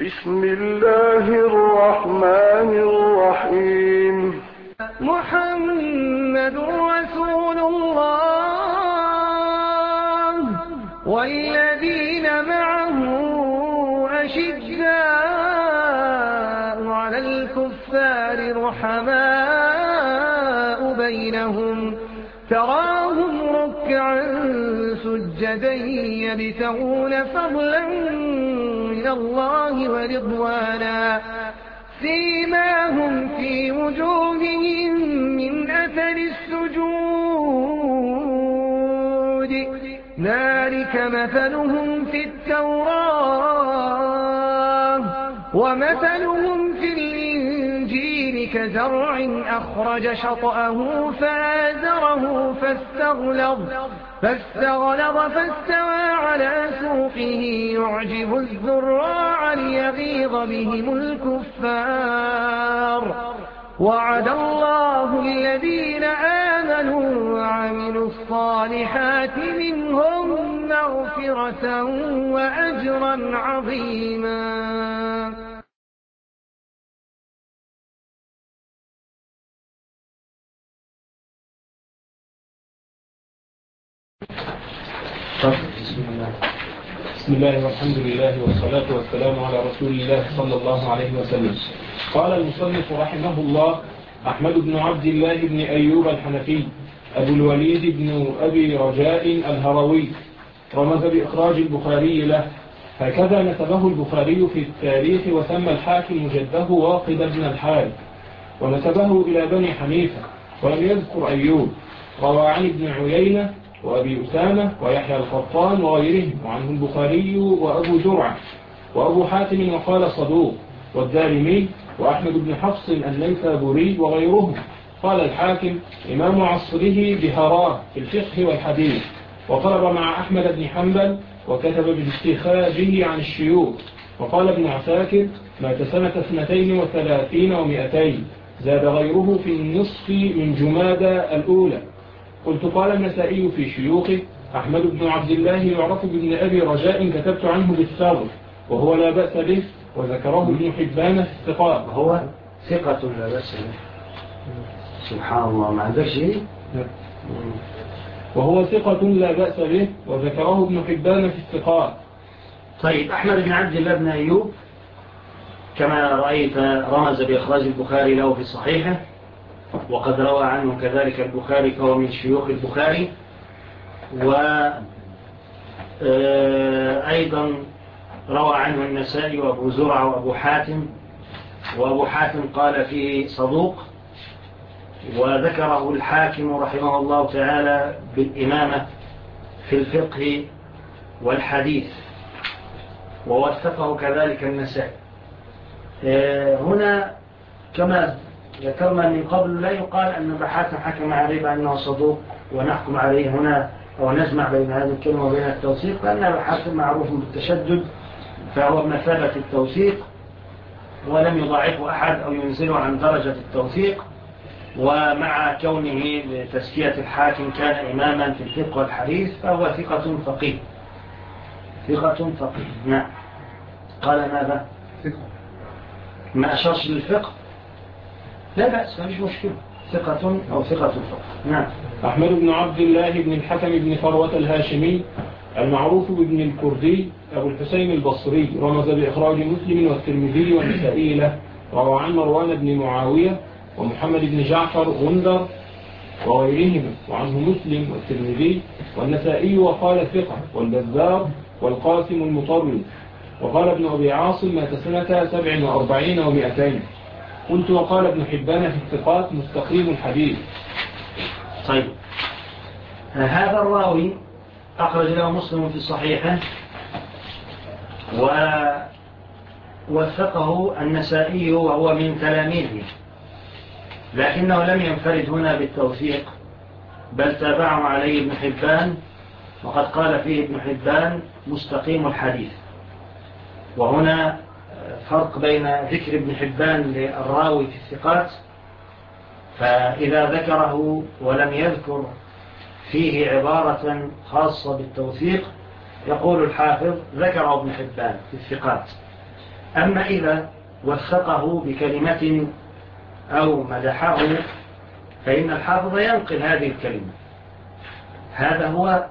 بسم الله الرحمن الرحيم. محمد رسول الله والذين معه أشداء على الكفار رحماء بينهم تراهم ركعا سجدا يبتغون فضلا من الله ورضوانا سيماهم في وجوههم من أثر السجود ذلك مثلهم في التوراة ومثلهم في الإنجيل كزرع أخرج شطأه فآزره فاستغلظ فاستوى على سوقه يعجب الزراع ليغيظ بهم الكفار وعد الله الذين آمنوا وعملوا الصالحات منهم مغفرة وأجرا عظيما. بسم الله والحمد لله والصلاة والسلام على رسول الله صلى الله عليه وسلم. قال المصنف رحمه الله: أحمد بن عبد الله بن أيوب الحنفي أبو الوليد بن أبي رجاء الهروي، رمز بإخراج البخاري له، هكذا نسبه البخاري في التاريخ، وسمى الحاكم جده واقد بن الحارث، ونسبه إلى بني حنيفة، ولم يذكر أيوب. روى عن ابن عيينة وأبي أسامة ويحيى القطان وغيرهم، وعنه البخاري وأبو زرعة وأبو حاتم وقال صدوق، والدارمي وأحمد بن حفص النيسابوري وغيرهم. قال الحاكم: إمام عصره بهراه في الفقه والحديث، وطلب مع أحمد بن حنبل، وكتب باستخراجه عن الشيوخ. وقال ابن عساكر: مات سنة 32 و200، زاد غيره في النصف من جمادى الأولى. قلت: قال النسائي في شيوخه: أحمد بن عبد الله يعرف بابن أبي رجاء، كتبت عنه بالثغر، وهو لا بأس به، وذكره ابن حبان في الثقات. هو ثقة لا بأس به. سبحان الله، ما عندك شيء؟ وهو ثقة لا بأس به، وذكره ابن حبان في الثقات. طيب، أحمد بن عبد الله بن أيوب كما رأيت رمز بإخراج البخاري له في صحيحه، وقد روى عنه كذلك البخاري، فهو من شيوخ البخاري. وأيضا روى عنه النسائي وأبو زرعة وأبو حاتم، وأبو حاتم قال فيه صدوق، وذكره الحاكم رحمه الله تعالى بالإمامة في الفقه والحديث، ووثقه كذلك النسائي. هنا كما ذكرنا من قبل، لا يقال أن حاتم حكم عليه بأنه صدوق ونحكم عليه هنا أو نجمع بين هذه الكلمة وبين التوثيق، لأن حاتم معروف بالتشدد، فهو بمثابة التوثيق، ولم يضاعفه أحد أو ينزله عن درجة التوثيق. ومع كونه لتزكية الحاكم كان إماما في الفقه والحديث، فهو ثقة فقيه. ثقة فقيه. نعم. قال ماذا؟ ما أشارش للفقه؟ لا بأس، ما فيش مشكلة. ثقة أو ثقة فقه. نعم. أحمد بن عبد الله بن الحكم بن فروة الهاشمي المعروف بابن الكردي أبو الحسين البصري، رمز بإخراج مسلم والترمذي والنسائي له. روى عن مروان بن معاوية ومحمد بن جعفر غندر وغيرهما، وعنه مسلم والترمذي والنسائي، وقال ثقة، والبزار والقاسم المطري. وقال ابن أبي عاصم: مات سنة 47 و200. قلت: وقال ابن حبان في الثقات: مستقيم الحديث. طيب، هذا الراوي أخرج له مسلم في صحيحه، ووثقه النسائي وهو من تلاميذه، لكنه لم ينفرد هنا بالتوثيق، بل تابعه عليه ابن حبان، وقد قال فيه ابن حبان: مستقيم الحديث. وهنا فرق بين ذكر ابن حبان للراوي في الثقات، فإذا ذكره ولم يذكر فيه عبارة خاصة بالتوثيق يقول الحافظ: ذكره ابن حبان في الثقات. أما إذا وثقه بكلمة أو مدحه فإن الحافظ ينقل هذه الكلمة. هذا هو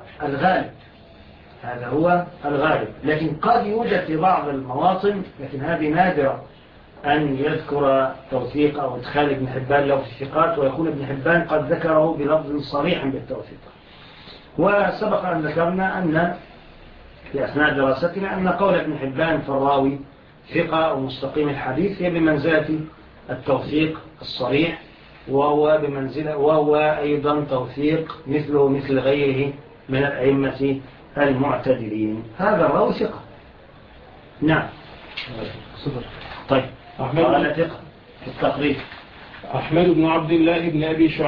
الغالب، لكن قد يوجد في بعض المواطن، لكن هذه نادرة، أن يذكر توثيق أو إدخال ابن حبان له في الثقات ويكون ابن حبان قد ذكره بلفظ صريح بالتوثيق. وسبق أن ذكرنا أن في أثناء دراستنا أن قول ابن حبان في الراوي ثقة أو مستقيم الحديث هي بمنزلة التوثيق الصريح، وهو أيضا توثيق مثله مثل غيره من الأئمة المعتدلين. هذا الراوي ثقة. نعم. طيب، قال ثقة في التقريب. أحمد بن عبد الله بن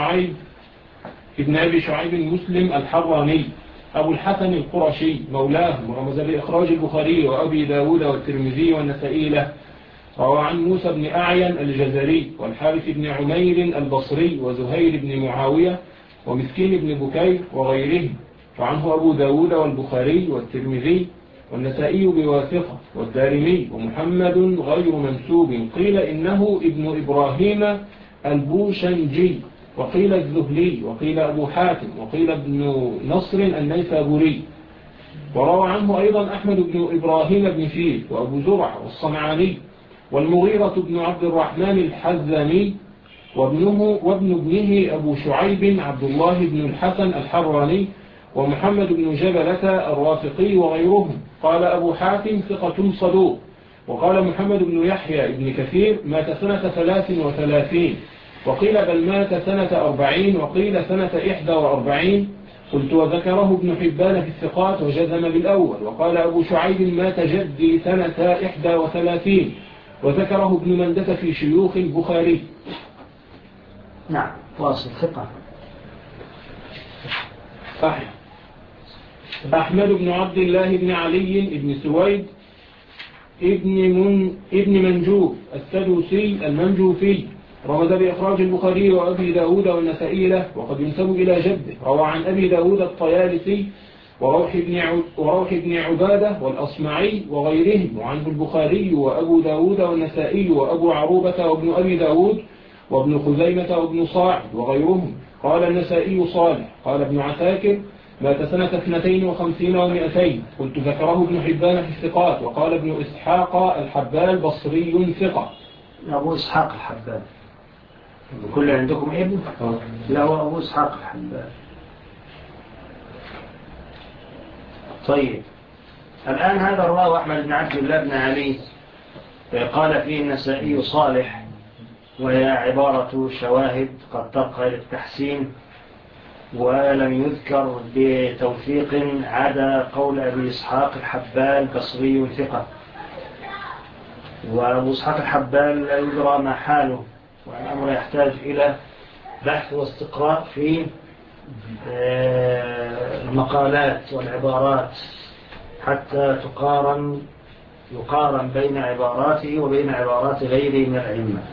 أبي شعيب مسلم الحراني أبو الحسن القرشي مولاه، ورمز بإخراج البخاري وأبي داود والترمذي والنسائي له. روى عن موسى بن أعين الجزري والحارث بن عمير البصري وزهير بن معاوية ومسكين بن بكير وغيرهم، وعنه أبو داود والبخاري والترمذي والنسائي بواسطة والدارمي ومحمد غير منسوب، قيل إنه ابن إبراهيم البوشنجي، وقيل الزهلي، وقيل أبو حاتم، وقيل ابن نصر النيسابوري. وروى عنه أيضا أحمد بن إبراهيم بن فيل وأبو زرع والصنعاني والمغيرة بن عبد الرحمن الحزمي وابن ابنه أبو شعيب عبد الله بن الحسن الحراني ومحمد بن جبلة الرافقي وغيرهم. قال أبو حاتم ثقة صدوق. وقال محمد بن يحيى بن كثير مات سنة 33، وقيل بل مات سنة 40، وقيل سنة 41. قلت وذكره ابن حبان في الثقات وجزم بالأول. وقال أبو شعيب مات جدي سنة 31، وذكره ابن مندة في شيوخ البخاري. نعم. واصل ثقة. أحمد بن عبد الله بن علي بن سويد ابن منجوب السدوسي المنجوفي، رمز بإخراج البخاري وأبي داود والنسائي له، وقد ينسب إلى جده. روى عن أبي داود الطيالسي وروح بن عبادة والأصمعي وغيرهم، وعنه البخاري وأبو داود والنسائي وأبو عروبة وابن أبي داود وابن خزيمة وابن صاعد وغيرهم. قال النسائي صالح. قال ابن عساكر مات سنة 52 و200. قلت ذكره ابن حبان في الثقات. وقال ابن إسحاق الحبال بصري ثقة. أبو إسحاق الحبال كل عندكم ابن؟ لا، هو أبو إسحاق الحبال. طيب، الآن هذا الراوي أحمد بن عبد الله بن علي قال فيه النسائي صالح، وهي عبارة شواهد قد تبقى للتحسين، ولم يذكر بتوثيق عدا قول أبي إسحاق الحبال بصري ثقة. وأبو إسحاق الحبال لا يدرى ما حاله، والأمر يحتاج إلى بحث واستقراء في المقالات والعبارات حتى يقارن بين عباراته وبين عبارات غيره من الأئمة.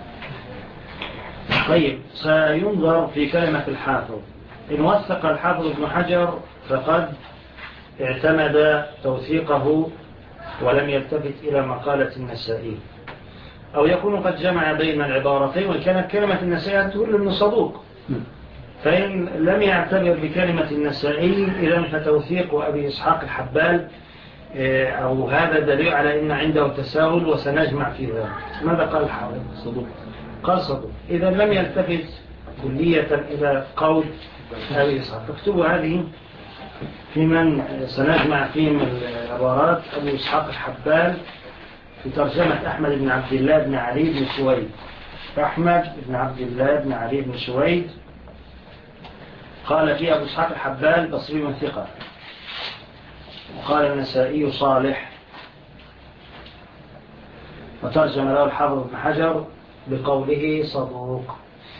طيب، سينظر في كلمة الحافظ. إن وثق الحافظ ابن حجر فقد اعتمد توثيقه ولم يلتفت إلى مقالة النسائي، أو يكون قد جمع بين العبارتين، وكانت كلمة النسائي تقول أنه صدوق. فإن لم يعتبر بكلمة النسائي إذن فتوثيق أبي إسحاق الحبال أو هذا دليل على أن عنده تساهل، وسنجمع في ذلك. ماذا قال الحافظ؟ صدوق. قال صدوق. إذا لم يلتفت كلية إلى قول أبي إسحاق. فاكتبوا هذه في من سنجمع فيهم العبارات. أبو إسحاق الحبال في ترجمة أحمد بن عبد الله بن علي بن سويد. أحمد بن عبد الله بن علي بن سويد قال فيه أبو إسحاق الحبال بصري ثقة. وقال النسائي صالح، وترجم له الحافظ ابن حجر بقوله صدوق.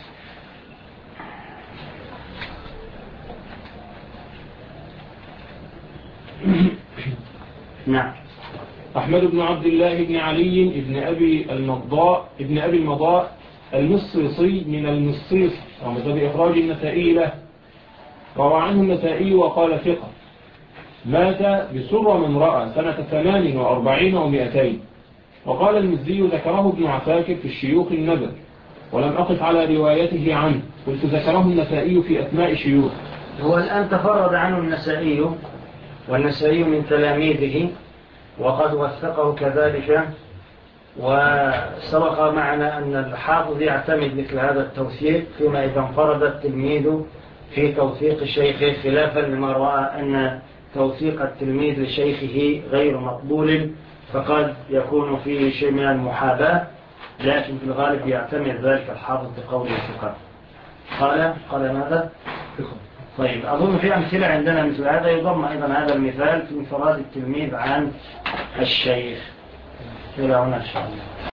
نعم. أحمد بن عبد الله بن علي ابن أبي المضاء المصيصي من المصيص، رمز بإخراج النسائي له. روى عنه النسائي وقال ثقة. مات بسر من رأى سنة 48 و200. وقال المزي ذكره ابن عساكر في الشيوخ النبذ، ولم أقف على روايته عنه، قلت ذكره النسائي في أسماء شيوخ. هو الآن تفرد عنه النسائي، والنسائي من تلاميذه وقد وثقه كذلك، وسبق معنا أن الحافظ يعتمد مثل هذا التوثيق فيما إذا انفرد التلميذ في توثيق شيخه، خلافا لما رأى أن توثيق التلميذ لشيخه غير مقبول فقد يكون فيه شيء من المحاباة، لكن في الغالب يعتمد ذلك الحافظ بقوله الثقة. قال ماذا؟ طيب، أظن في أمثلة عندنا مثل هذا، يضم أيضا هذا المثال في انفراد التلميذ عن الشيخ. إلى هنا إن شاء الله.